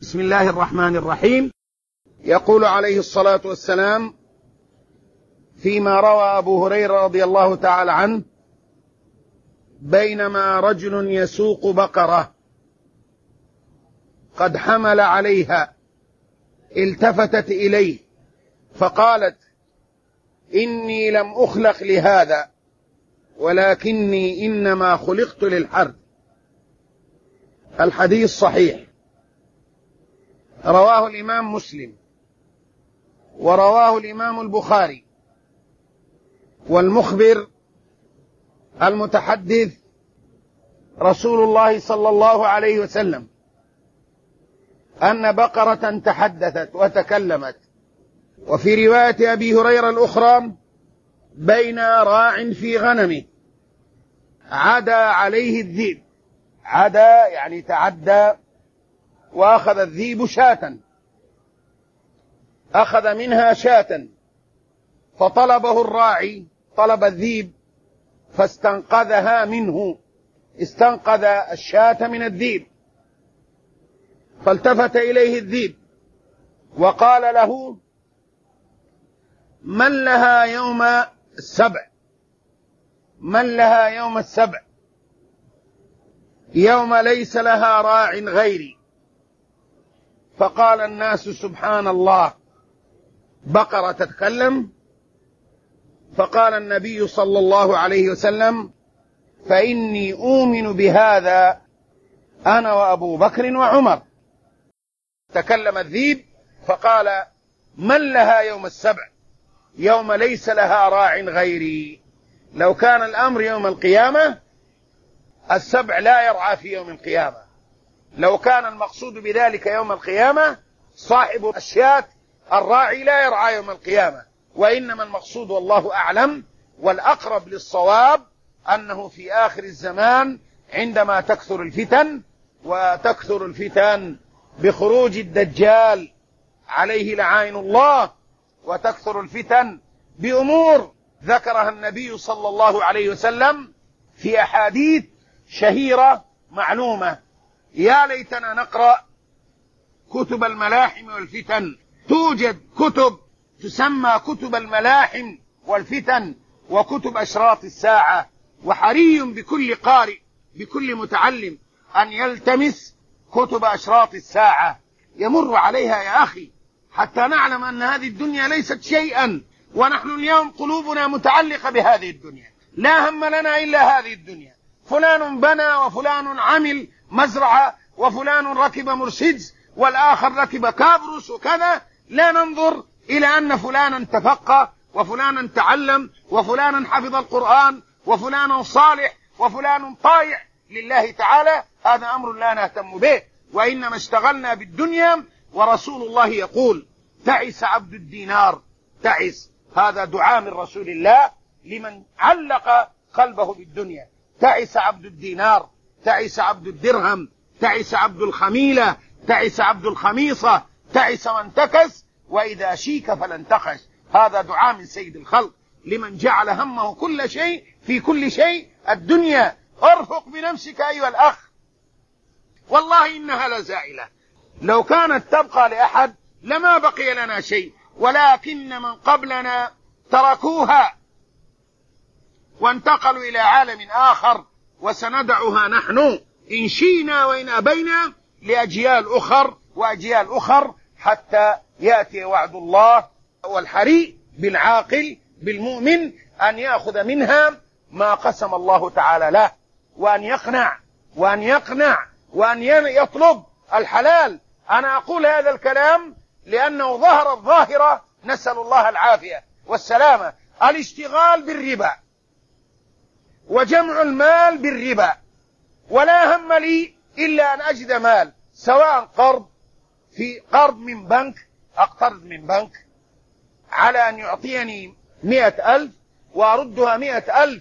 بسم الله الرحمن الرحيم. يقول عليه الصلاة والسلام فيما روى أبو هريرة رضي الله تعالى عنه: بينما رجل يسوق بقرة قد حمل عليها التفتت إليه فقالت: إني لم أخلق لهذا ولكني إنما خلقت للحرث. الحديث صحيح، رواه الإمام مسلم ورواه الإمام البخاري. والمخبر المتحدث رسول الله صلى الله عليه وسلم أن بقرة تحدثت وتكلمت. وفي رواية أبي هريرة الأخرى: بين راع في غنمه عدا عليه الذئب. عدا يعني تعدى، وأخذ الذئب شاة، أخذ منها شاة فطلبه الراعي، طلب الذئب فاستنقذها منه، استنقذ الشاة من الذئب. فالتفت إليه الذئب وقال له: من لها يوم السبع؟ من لها يوم السبع؟ يوم ليس لها راع غيري. فقال الناس: سبحان الله، بقرة تتكلم؟ فقال النبي صلى الله عليه وسلم: فإني أؤمن بهذا أنا وأبو بكر وعمر. تكلم الذئب فقال: من لها يوم السبع؟ يوم ليس لها راع غيري. لو كان الأمر يوم القيامة السبع لا يرعى في يوم القيامة. لو كان المقصود بذلك يوم القيامة صاحب الشاة الراعي لا يرعى يوم القيامة، وإنما المقصود والله أعلم والأقرب للصواب أنه في آخر الزمان عندما تكثر الفتن، وتكثر الفتن بخروج الدجال عليه لعائن الله، وتكثر الفتن بأمور ذكرها النبي صلى الله عليه وسلم في أحاديث شهيرة معلومة. يا ليتنا نقرأ كتب الملاحم والفتن. توجد كتب تسمى كتب الملاحم والفتن وكتب أشراط الساعة، وحري بكل قارئ بكل متعلم أن يلتمس كتب أشراط الساعة يمر عليها يا أخي، حتى نعلم أن هذه الدنيا ليست شيئا، ونحن اليوم قلوبنا متعلقة بهذه الدنيا، لا هم لنا إلا هذه الدنيا. فلان بنى وفلان عمل مزرعة وفلان ركب مرسيدس والآخر ركب كابروس وكذا، لا ننظر إلى أن فلانا تفقه وفلانا تعلم وفلانا حفظ القرآن وفلانا صالح وفلان طائع لله تعالى. هذا أمر لا نهتم به، وإنما اشتغلنا بالدنيا. ورسول الله يقول: تعس عبد الدينار. تعس، هذا دعاء من رسول الله لمن علق قلبه بالدنيا. تعس عبد الدينار، تعس عبد الدرهم، تعس عبد الخميلة، تعس عبد الخميصة، تعس وانتكس، وإذا شيك فلانتقش. هذا دعاء من سيد الخلق لمن جعل همه كل شيء في كل شيء الدنيا. ارفق بنفسك أيها الأخ، والله إنها لزائلة. لو كانت تبقى لأحد لما بقي لنا شيء، ولكن من قبلنا تركوها وانتقلوا إلى عالم آخر، وسندعها نحن إن شئنا وإن أبينا لأجيال أخر وأجيال أخر، حتى يأتي وعد الله. والحري بالعاقل بالمؤمن أن يأخذ منها ما قسم الله تعالى له، وأن يقنع وأن يقنع وأن يطلب الحلال. أنا أقول هذا الكلام لأنه ظهر الظاهرة، نسأل الله العافية والسلامة، الاشتغال بالربا وجمع المال بالربا، ولا هم لي إلا أن أجد مال، سواء قرض من بنك، أقترض من بنك على أن يعطيني 100,000 وأردها 100,000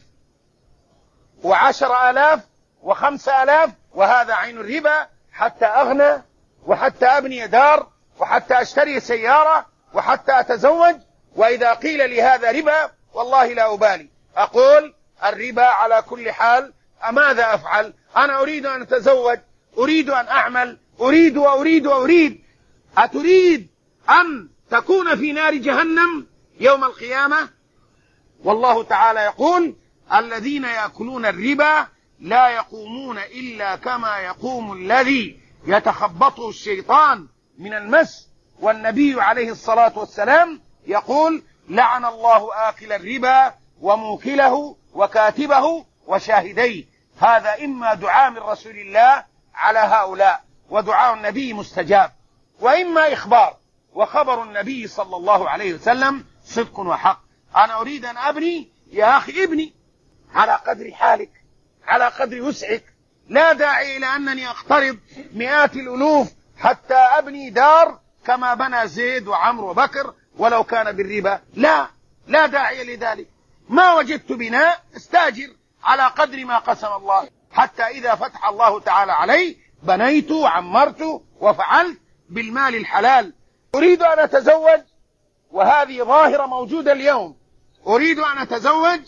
و10,000 و5,000، وهذا عين الربا، حتى أغنى وحتى أبني دار وحتى أشتري سيارة وحتى أتزوج. وإذا قيل لي هذا ربا والله لا أبالي، أقول الربا على كل حال. ماذا أفعل؟ أنا أريد أن أتزوج، أريد أن أعمل، أريد وأريد وأريد. أتريد أن تكون في نار جهنم يوم القيامة؟ والله تعالى يقول: الذين يأكلون الربا لا يقومون إلا كما يقوم الذي يتخبطه الشيطان من المس. والنبي عليه الصلاة والسلام يقول: لعن الله آكل الربا وموكله وكاتبه وشاهديه. هذا إما دعاء من رسول الله على هؤلاء، ودعاء النبي مستجاب، وإما إخبار، وخبر النبي صلى الله عليه وسلم صدق وحق. أنا أريد أن أبني، يا أخي ابني على قدر حالك، على قدر وسعك. لا داعي إلى أنني أقترض مئات الألوف حتى أبني دار كما بنى زيد وعمرو وبكر ولو كان بالربا. لا داعي لذلك. ما وجدت بناء استاجر على قدر ما قسم الله، حتى إذا فتح الله تعالى علي بنيت وعمرت وفعلت بالمال الحلال. أريد أن أتزوج، وهذه ظاهرة موجودة اليوم. أريد أن أتزوج،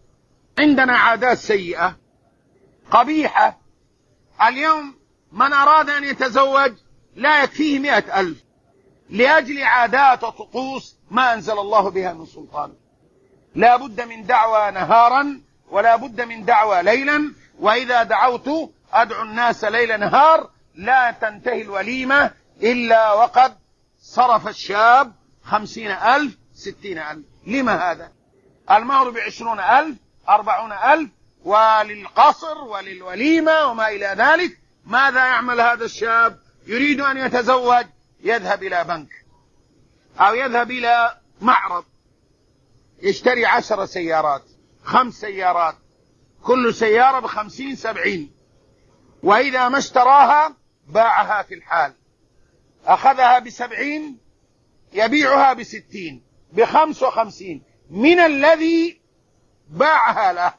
عندنا عادات سيئة قبيحة. اليوم من أراد أن يتزوج لا يكفيه 100,000 لأجل عادات وطقوس ما أنزل الله بها من سلطان. لا بد من دعوة نهارا ولا بد من دعوة ليلا، وإذا دعوت أدعو الناس ليل نهار. لا تنتهي الوليمة إلا وقد صرف الشاب 50,000 60,000. لما هذا؟ المهر ب20,000 40,000، وللقصر وللوليمة وما إلى ذلك. ماذا يعمل هذا الشاب؟ يريد أن يتزوج، يذهب إلى بنك أو يذهب إلى معرض يشتري 10 سيارات 5 سيارات، كل سيارة ب50 70، وإذا ما اشتراها باعها في الحال، أخذها ب70 يبيعها ب60 ب55 من الذي باعها له،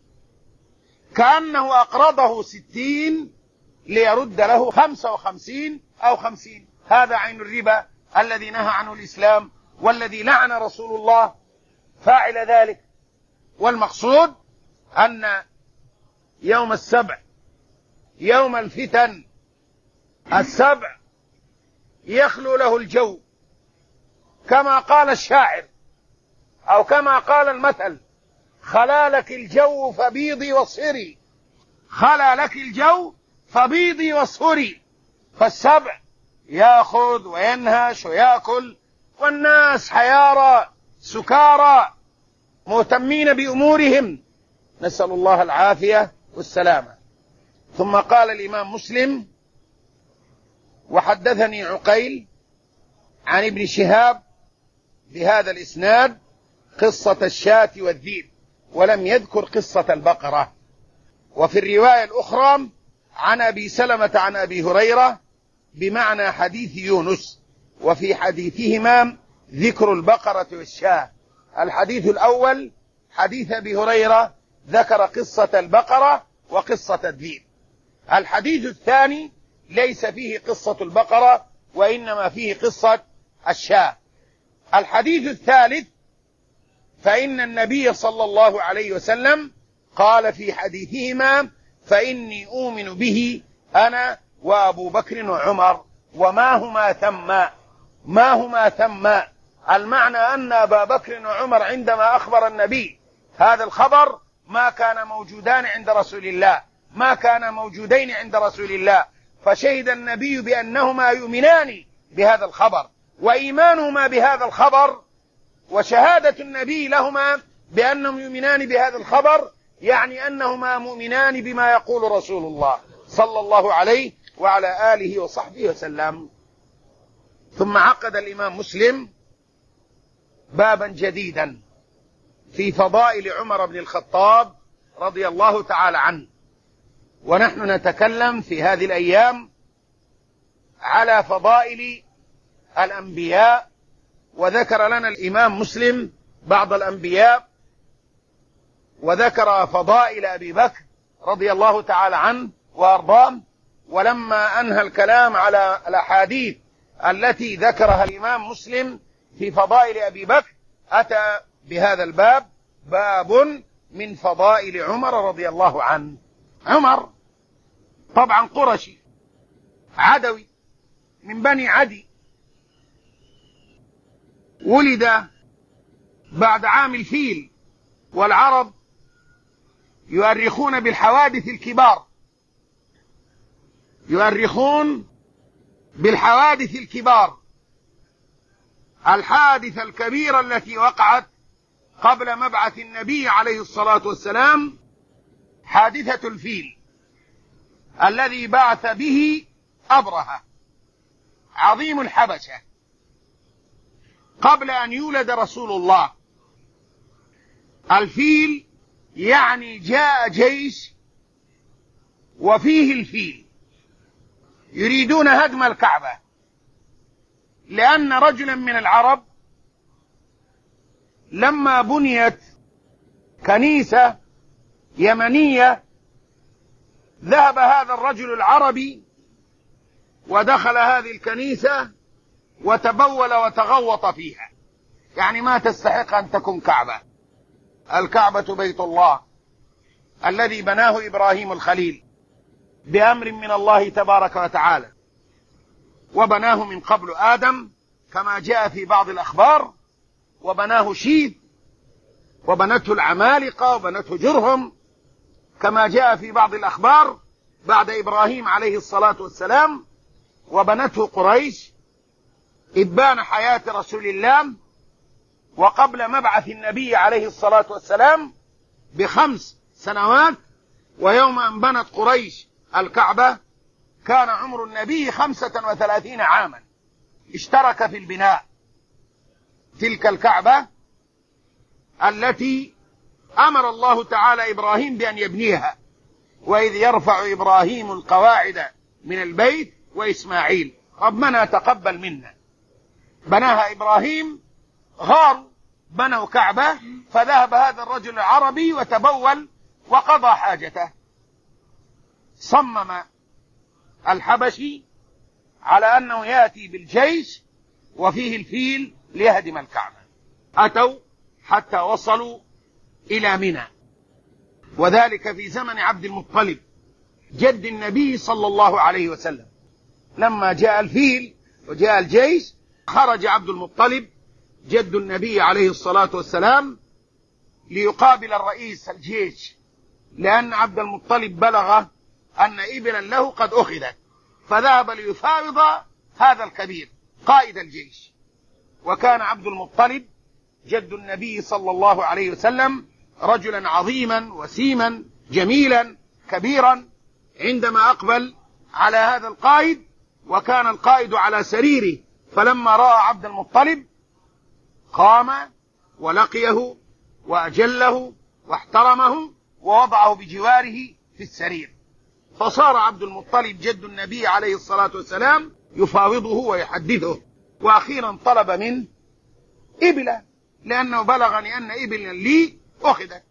كأنه أقرضه 60 ليرد له 55 أو 50. هذا عين الربا الذي نهى عنه الإسلام، والذي لعن رسول الله فاعل ذلك. والمقصود أن يوم السبع، يوم الفتن، السبع يخلو له الجو، كما قال الشاعر أو كما قال المثل: خلا لك الجو فبيضي واصهري، خلا لك الجو فبيضي واصهري. فالسبع يأخذ وينهش ويأكل، والناس حيارى سكارى مهتمين بأمورهم، نسأل الله العافية والسلامة. ثم قال الإمام مسلم: وحدثني عقيل عن ابن شهاب بهذا الإسناد قصة الشاة والذيب، ولم يذكر قصة البقرة. وفي الرواية الأخرى عن أبي سلمة عن أبي هريرة بمعنى حديث يونس، وفي حديثهما ذكر البقرة والشاة. الحديث الأول حديث أبي هريرة ذكر قصة البقرة وقصة الذيب. الحديث الثاني ليس فيه قصة البقرة، وإنما فيه قصة الشاة. الحديث الثالث: فإن النبي صلى الله عليه وسلم قال في حديثهما: فإني أؤمن به أنا وأبو بكر وعمر وما هما ثم. المعنى أن أبا بكر وعمر عندما أخبر النبي هذا الخبر ما كان موجودان عند رسول الله، ما كان موجودين عند رسول الله، فشهد النبي بأنهما يؤمنان بهذا الخبر، وإيمانهما بهذا الخبر وشهادة النبي لهما بأنهم يؤمنان بهذا الخبر يعني أنهما مؤمنان بما يقول رسول الله صلى الله عليه وعلى آله وصحبه وسلم. ثم عقد الإمام مسلم بابا جديدا في فضائل عمر بن الخطاب رضي الله تعالى عنه. ونحن نتكلم في هذه الأيام على فضائل الأنبياء، وذكر لنا الإمام مسلم بعض الأنبياء، وذكر فضائل أبي بكر رضي الله تعالى عنه وأرضاه. ولما أنهى الكلام على الأحاديث التي ذكرها الإمام مسلم في فضائل أبي بكر أتى بهذا الباب، باب من فضائل عمر رضي الله عنه. عمر طبعا قرشي، عدوي من بني عدي، ولد بعد عام الفيل، والعرب يؤرخون بالحوادث الكبار، يؤرخون بالحوادث الكبار. الحادثة الكبيرة التي وقعت قبل مبعث النبي عليه الصلاة والسلام حادثة الفيل الذي بعث به أبرهة عظيم الحبشة قبل أن يولد رسول الله. الفيل يعني جاء جيش وفيه الفيل يريدون هدم الكعبة، لأن رجلا من العرب لما بنيت كنيسة يمنية ذهب هذا الرجل العربي ودخل هذه الكنيسة وتبول وتغوط فيها، يعني ما تستحق أن تكون كعبة. الكعبة بيت الله الذي بناه إبراهيم الخليل بأمر من الله تبارك وتعالى، وبناه من قبل آدم كما جاء في بعض الأخبار، وبناه شيث، وبنته العمالقة، وبنته جرهم كما جاء في بعض الأخبار بعد إبراهيم عليه الصلاة والسلام، وبنته قريش إبان حياة رسول الله وقبل مبعث النبي عليه الصلاة والسلام ب5 سنوات. ويوم أن بنت قريش الكعبة كان عمر النبي 35 عاما، اشترك في البناء. تلك الكعبة التي أمر الله تعالى إبراهيم بأن يبنيها، وإذ يرفع إبراهيم القواعد من البيت وإسماعيل ربنا تقبل منا. بناها إبراهيم، غاروا بنوا كعبة، فذهب هذا الرجل العربي وتبول وقضى حاجته. صمم الحبشي على أنه يأتي بالجيش وفيه الفيل ليهدم الكعبة. أتوا حتى وصلوا إلى منى، وذلك في زمن عبد المطلب جد النبي صلى الله عليه وسلم. لما جاء الفيل وجاء الجيش خرج عبد المطلب جد النبي عليه الصلاة والسلام ليقابل الرئيس الجيش، لأن عبد المطلب بلغ أن إبلا له قد أخذت، فذهب ليفاوض هذا الكبير قائد الجيش. وكان عبد المطلب جد النبي صلى الله عليه وسلم رجلا عظيما وسيما جميلا كبيرا. عندما أقبل على هذا القائد وكان القائد على سريره، فلما رأى عبد المطلب قام ولقيه وأجله واحترمه ووضعه بجواره في السرير. فصار عبد المطلب جد النبي عليه الصلاة والسلام يفاوضه ويحدثه، وأخيرا طلب منه إبلا، لأنه بلغني أن إبلا لي أخذت.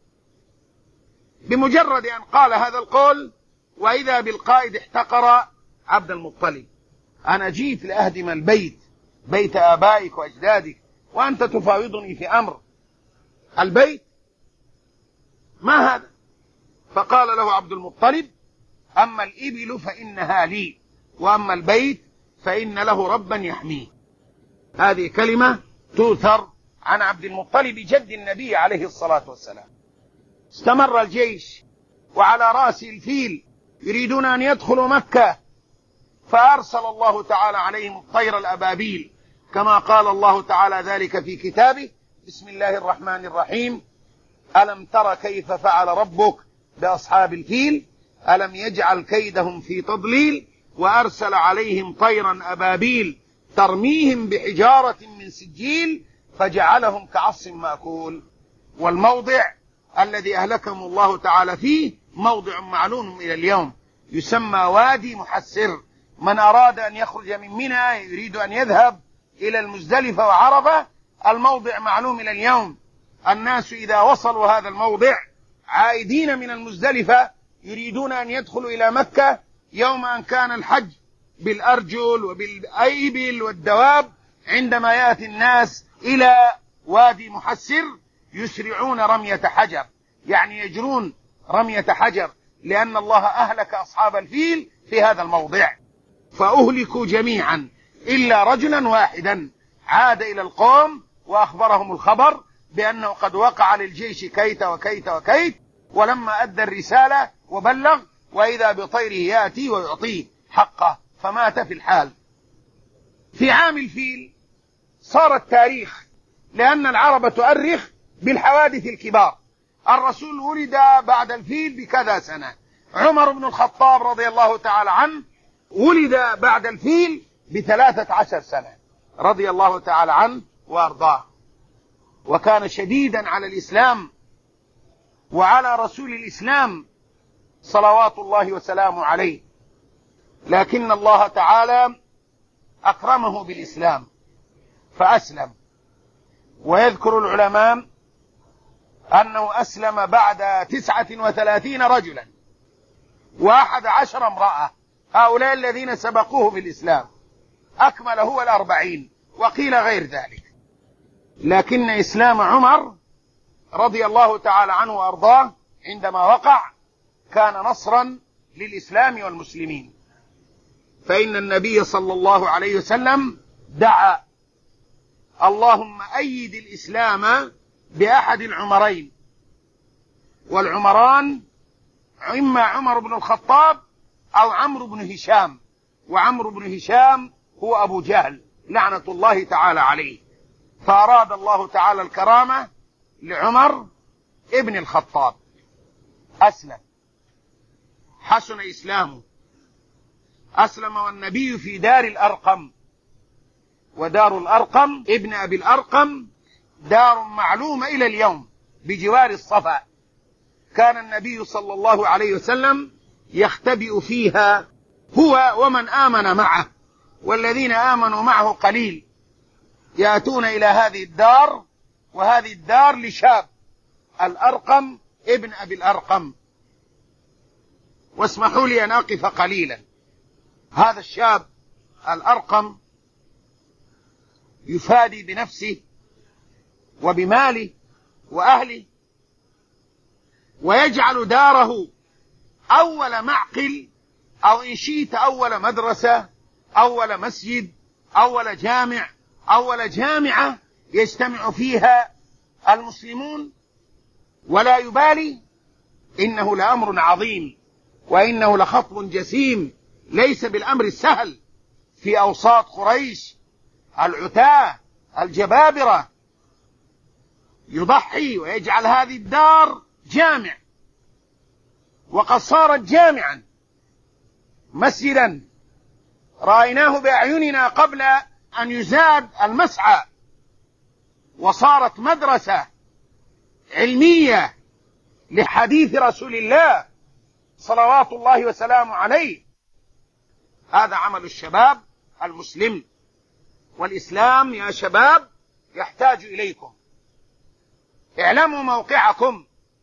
بمجرد أن قال هذا القول وإذا بالقائد احتقر عبد المطلب: أنا جيت لأهدم البيت، بيت آبائك وأجدادك، وأنت تفاوضني في أمر البيت؟ ما هذا؟ فقال له عبد المطلب: أما الإبل فإنها لي، وأما البيت فإن له ربا يحميه. هذه كلمة تؤثر عن عبد المطلب جد النبي عليه الصلاة والسلام. استمر الجيش وعلى رأس الفيل يريدون أن يدخلوا مكة، فأرسل الله تعالى عليهم الطير الأبابيل كما قال الله تعالى ذلك في كتابه: بسم الله الرحمن الرحيم: ألم تر كيف فعل ربك بأصحاب الفيل ألم يجعل كيدهم في تضليل وأرسل عليهم طيرا أبابيل ترميهم بحجارة من سجيل فجعلهم كعصف مأكول. والموضع الذي أهلكهم الله تعالى فيه موضع معلوم إلى اليوم، يسمى وادي محسر. من أراد أن يخرج من منى يريد أن يذهب إلى المزدلفة وعرفة، الموضع معلوم إلى اليوم. الناس إذا وصلوا هذا الموضع عائدين من المزدلفة يريدون أن يدخلوا إلى مكة يوم أن كان الحج بالأرجل وبالأيبل والدواب. عندما يأتي الناس إلى وادي محسر يسرعون رمية حجر، يعني يجرون رمية حجر، لأن الله أهلك أصحاب الفيل في هذا الموضع. فأهلكوا جميعا إلا رجلا واحدا عاد إلى القوم وأخبرهم الخبر بأنه قد وقع للجيش كيت وكيت وكيت، ولما أدى الرسالة وبلغ وإذا بطيره يأتي ويعطيه حقه، فمات في الحال. في عام الفيل صار التاريخ، لأن العرب تؤرخ بالحوادث الكبار. الرسول ولد بعد الفيل بكذا سنة، عمر بن الخطاب رضي الله تعالى عنه ولد بعد الفيل ب13 سنة رضي الله تعالى عنه وأرضاه، وكان شديدا على الإسلام وعلى رسول الإسلام صلوات الله وسلامه عليه، لكن الله تعالى أكرمه بالإسلام فأسلم. ويذكر العلماء أنه أسلم بعد 39 رجلا و11 امرأة، هؤلاء الذين سبقوه بالإسلام، أكمل هو 40 وقيل غير ذلك. لكن إسلام عمر رضي الله تعالى عنه وأرضاه عندما وقع كان نصرا للإسلام والمسلمين، فإن النبي صلى الله عليه وسلم دعا: اللهم أيد الإسلام بأحد العمرين، والعمران إما عمر بن الخطاب أو عمرو بن هشام، وعمرو بن هشام هو أبو جهل لعنة الله تعالى عليه. فأراد الله تعالى الكرامة لعمر ابن الخطاب، أسلم، حسن إسلامه، أسلم والنبي في دار الأرقم، ودار الأرقم ابن أبي الأرقم دار معلومة إلى اليوم بجوار الصفا، كان النبي صلى الله عليه وسلم يختبئ فيها هو ومن آمن معه، والذين آمنوا معه قليل، يأتون إلى هذه الدار، وهذه الدار لشاب الأرقم ابن أبي الأرقم. واسمحوا لي أن أقف قليلا. هذا الشاب الأرقم يفادي بنفسه وبماله وأهله، ويجعل داره أول معقل، أو إن شئت أول مدرسة، أول مسجد، أول جامع، أول جامعة يجتمع فيها المسلمون، ولا يبالي. إنه لأمر عظيم، وإنه لخطب جسيم، ليس بالأمر السهل في أوساط قريش العتاة الجبابرة، يضحي ويجعل هذه الدار جامع، وقد صارت جامعا، مسجدا رأيناه بأعيننا قبل أن يزاد المسعى، وصارت مدرسة علمية لحديث رسول الله صلوات الله وسلامه عليه. هذا عمل الشباب المسلم، والإسلام يا شباب يحتاج إليكم. اعلموا موقعكم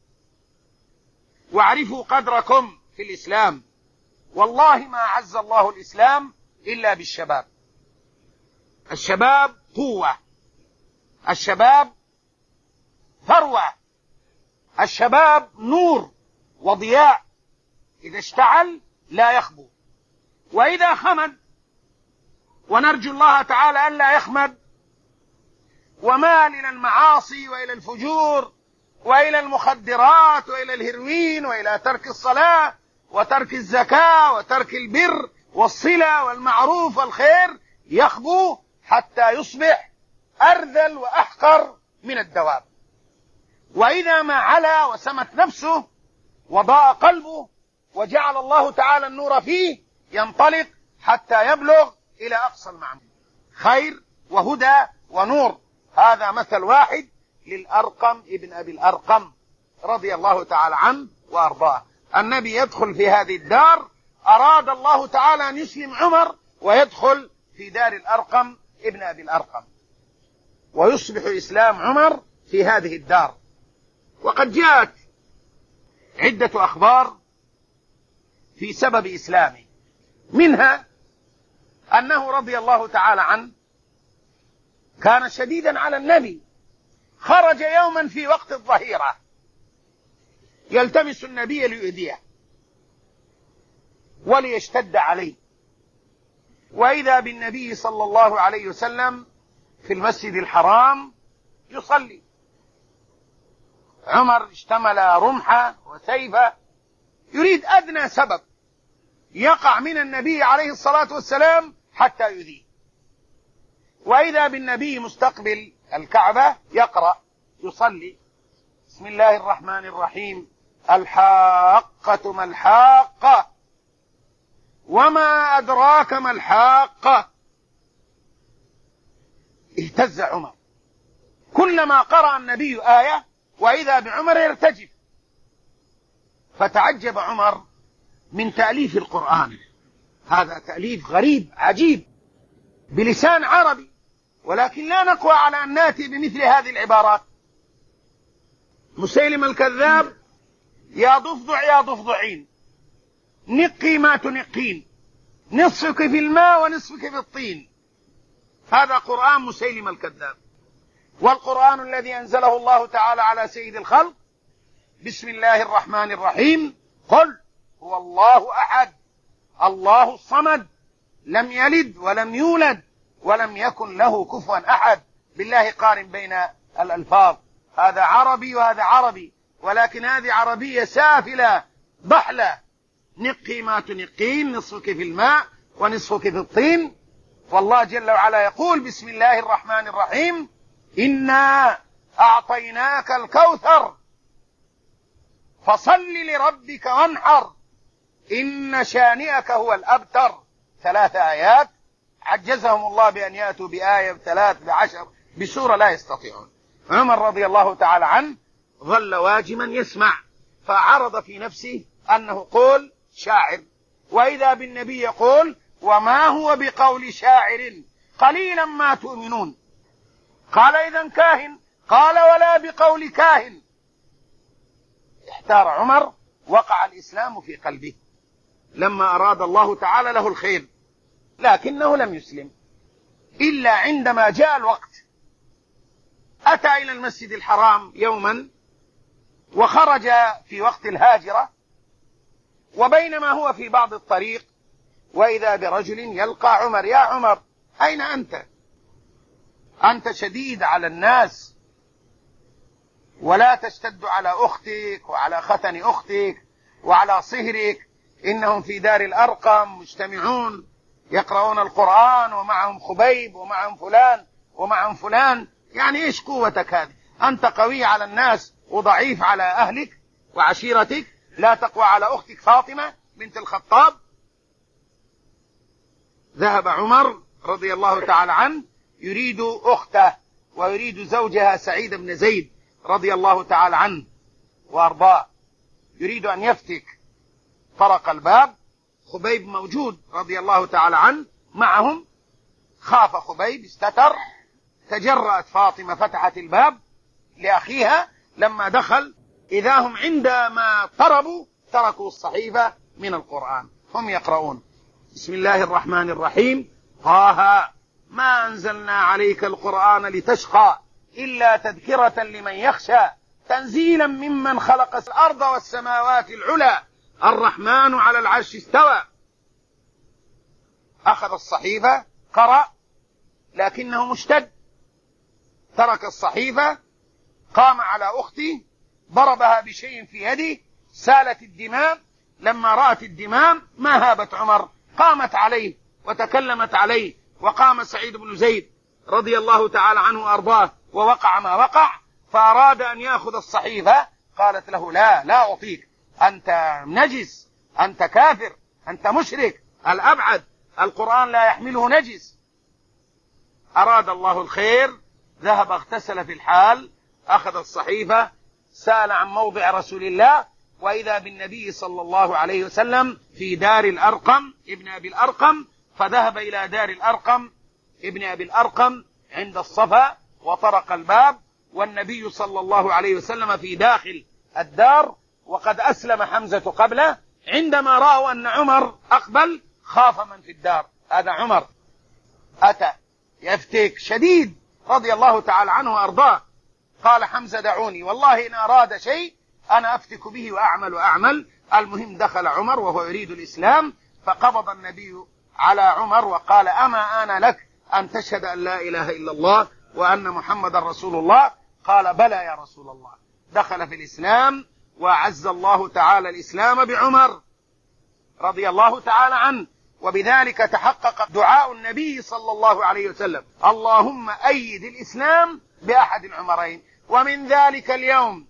واعرفوا قدركم في الإسلام، والله ما أعز الله الإسلام إلا بالشباب. الشباب قوة، الشباب ثروة، الشباب نور وضياء، إذا اشتعل لا يخبو، وإذا خمد، ونرجو الله تعالى ألا يخمد ومال إلى المعاصي وإلى الفجور وإلى المخدرات وإلى الهيروين وإلى ترك الصلاة وترك الزكاة وترك البر والصلة والمعروف والخير، يخبو حتى يصبح أرذل وأحقر من الدواب. وإذا ما علا وسمت نفسه وضاء قلبه وجعل الله تعالى النور فيه، ينطلق حتى يبلغ إلى أقصى المعنى، خير وهدى ونور. هذا مثل واحد للأرقم ابن أبي الأرقم رضي الله تعالى عنه وأرضاه. النبي يدخل في هذه الدار، أراد الله تعالى أن يسلم عمر ويدخل في دار الأرقم ابن أبي الأرقم، ويصبح إسلام عمر في هذه الدار. وقد جاءت عدة أخبار في سبب إسلامه، منها أنه رضي الله تعالى عنه كان شديدا على النبي، خرج يوما في وقت الظهيرة يلتمس النبي ليؤذيه وليشتد عليه، وإذا بالنبي صلى الله عليه وسلم في المسجد الحرام يصلي. عمر اشتمل رمحه وسيفه يريد أدنى سبب يقع من النبي عليه الصلاة والسلام حتى يؤذيه. وإذا بالنبي مستقبل الكعبة يقرأ يصلي: بسم الله الرحمن الرحيم، الحاقة ما الحاقة، وما أدراك ما الحاقة. اهتز عمر كلما قرأ النبي آية، وإذا بعمر يرتجف. فتعجب عمر من تأليف القرآن، هذا تأليف غريب عجيب بلسان عربي، ولكن لا نقوى على أن نأتي بمثل هذه العبارات. مسيلم الكذاب: يا ضفدع يا ضفدعين، نقي ما تنقين، نصفك في الماء ونصفك في الطين. هذا قرآن مسيلم الكذاب. والقرآن الذي أنزله الله تعالى على سيد الخلق: بسم الله الرحمن الرحيم، قل هو الله أحد الله الصمد لم يلد ولم يولد ولم يكن له كفوا أحد. بالله قارن بين الألفاظ، هذا عربي وهذا عربي، ولكن هذه عربية سافلة ضحلة. نقي ما تنقين، نصفك في الماء ونصفك في الطين. والله جل وعلا يقول: بسم الله الرحمن الرحيم، إنا أعطيناك الكوثر فصل لربك وانحر إن شانئك هو الأبتر. 3 آيات عجزهم الله بأن يأتوا بآية ب3 ب10 بسورة لا يستطيعون. عمر رضي الله تعالى عنه ظل واجما يسمع، فعرض في نفسه أنه قول شاعر، وإذا بالنبي يقول: وما هو بقول شاعر قليلا ما تؤمنون. قال: إذن كاهن. قال: ولا بقول كاهن. احتار عمر، وقع الإسلام في قلبه لما أراد الله تعالى له الخير، لكنه لم يسلم إلا عندما جاء الوقت. أتى إلى المسجد الحرام يوما وخرج في وقت الهاجرة، وبينما هو في بعض الطريق وإذا برجل يلقى عمر: يا عمر، أين أنت؟ أنت شديد على الناس ولا تشتد على أختك وعلى ختن أختك وعلى صهرك، إنهم في دار الأرقم مجتمعون يقرؤون القرآن ومعهم خبيب ومعهم فلان ومعهم فلان. يعني إيش قوتك هذه؟ أنت قوي على الناس وضعيف على أهلك وعشيرتك، لا تقوى على أختك فاطمة بنت الخطاب. ذهب عمر رضي الله تعالى عنه يريد أخته ويريد زوجها سعيد بن زيد رضي الله تعالى عنه وأرضاه، يريد أن يفتك. طرق الباب، خبيب موجود رضي الله تعالى عنه معهم. خاف خبيب، استتر، تجرأت فاطمة فتحت الباب لأخيها. لما دخل إذا هم عندما اقتربوا تركوا الصحيفة من القرآن، هم يقرؤون: بسم الله الرحمن الرحيم، طه ما أنزلنا عليك القرآن لتشقى إلا تذكرة لمن يخشى تنزيلا ممن خلق الأرض والسماوات العلى الرحمن على العرش استوى. أخذ الصحيفة قرأ لكنه مشتد، ترك الصحيفة، قام على أخته ضربها بشيء في يده، سالت الدماء. لما رأت الدماء ما هابت عمر، قامت عليه وتكلمت عليه، وقام سعيد بن زيد رضي الله تعالى عنه وأرضاه ووقع ما وقع، فأراد أن يأخذ الصحيفة. قالت له: لا أعطيك، أنت نجس، أنت كافر، أنت مشرك الأبعد، القرآن لا يحمله نجس. أراد الله الخير، ذهب اغتسل في الحال، أخذ الصحيفة، سأل عن موضع رسول الله، وإذا بالنبي صلى الله عليه وسلم في دار الأرقم ابن أبي الأرقم، فذهب إلى دار الأرقم ابن أبي الأرقم عند الصفا وطرق الباب، والنبي صلى الله عليه وسلم في داخل الدار، وقد أسلم حمزة قبله. عندما رأوا أن عمر أقبل خاف من في الدار، هذا عمر أتى يفتك شديد رضي الله تعالى عنه وأرضاه. قال حمزة: دعوني، والله إن أراد شيء أنا أفتك به وأعمل. المهم دخل عمر وهو يريد الإسلام، فقبض النبي على عمر وقال: أما آن لك أن تشهد أن لا إله إلا الله وأن محمد رسول الله؟ قال: بلى يا رسول الله. دخل في الإسلام، وأعز الله تعالى الإسلام بعمر رضي الله تعالى عنه، وبذلك تحقق دعاء النبي صلى الله عليه وسلم: اللهم أيد الإسلام بأحد العمرين. ومن ذلك اليوم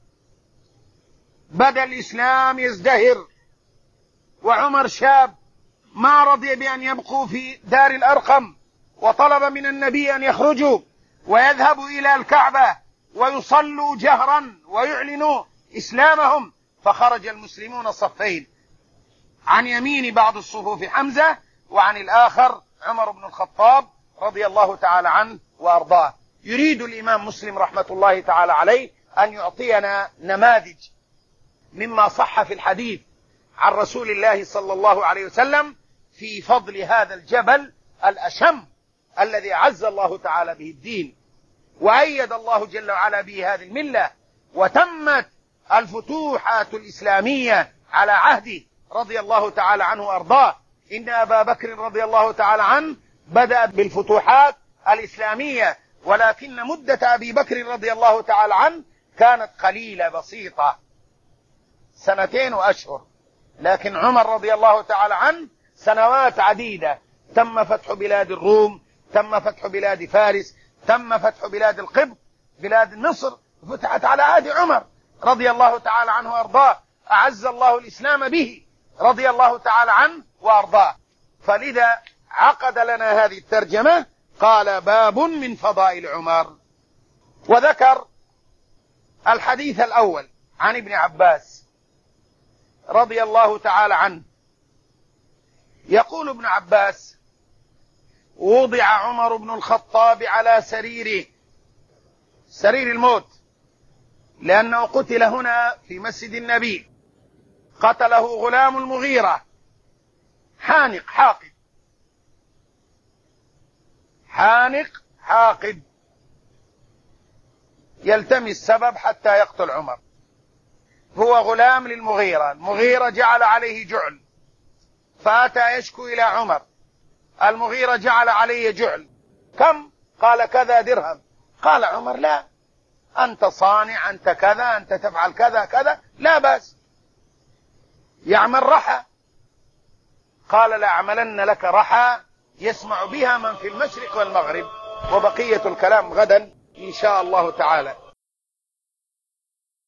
بدأ الإسلام يزدهر، وعمر شاب ما رضي بأن يبقوا في دار الأرقم، وطلب من النبي أن يخرجوا ويذهبوا إلى الكعبة ويصلوا جهرا ويعلنوا إسلامهم. فخرج المسلمون صفين، عن يمين بعض الصفوف حمزة، وعن الآخر عمر بن الخطاب رضي الله تعالى عنه وأرضاه. يريد الإمام مسلم رحمة الله تعالى عليه أن يعطينا نماذج مما صح في الحديث عن رسول الله صلى الله عليه وسلم في فضل هذا الجبل الأشم الذي عز الله تعالى به الدين، وأيد الله جل وعلا به هذه الملة، وتمت الفتوحات الإسلامية على عهده رضي الله تعالى عنه وأرضاه. إن أبا بكر رضي الله تعالى عنه بدأ بالفتوحات الإسلامية، ولكن مدة أبي بكر رضي الله تعالى عنه كانت قليلة بسيطة، 2 وأشهر. لكن عمر رضي الله تعالى عنه سنوات عديدة، تم فتح بلاد الروم، تم فتح بلاد فارس، تم فتح بلاد القبط، بلاد مصر فتحت على عهد عمر رضي الله تعالى عنه وأرضاه. أعز الله الإسلام به رضي الله تعالى عنه وأرضاه. فلذا عقد لنا هذه الترجمة، قال: باب من فضائل عمر. وذكر الحديث الأول عن ابن عباس رضي الله تعالى عنه. يقول ابن عباس: وضع عمر بن الخطاب على سريره، سرير الموت، لأنه قتل هنا في مسجد النبي، قتله غلام المغيرة، حانق حاقد يلتمس سبب حتى يقتل عمر. هو غلام للمغيرة، المغيرة جعل عليه جعل، فأتى يشكو إلى عمر، المغيرة جعل عليه جعل، كم؟ قال: كذا درهم. قال عمر: لا، أنت صانع، أنت كذا، أنت تفعل كذا كذا، لا بأس، يعمل رحى. قال: لأعملن لك رحى يسمع بها من في المشرق والمغرب. وبقية الكلام غدا إن شاء الله تعالى.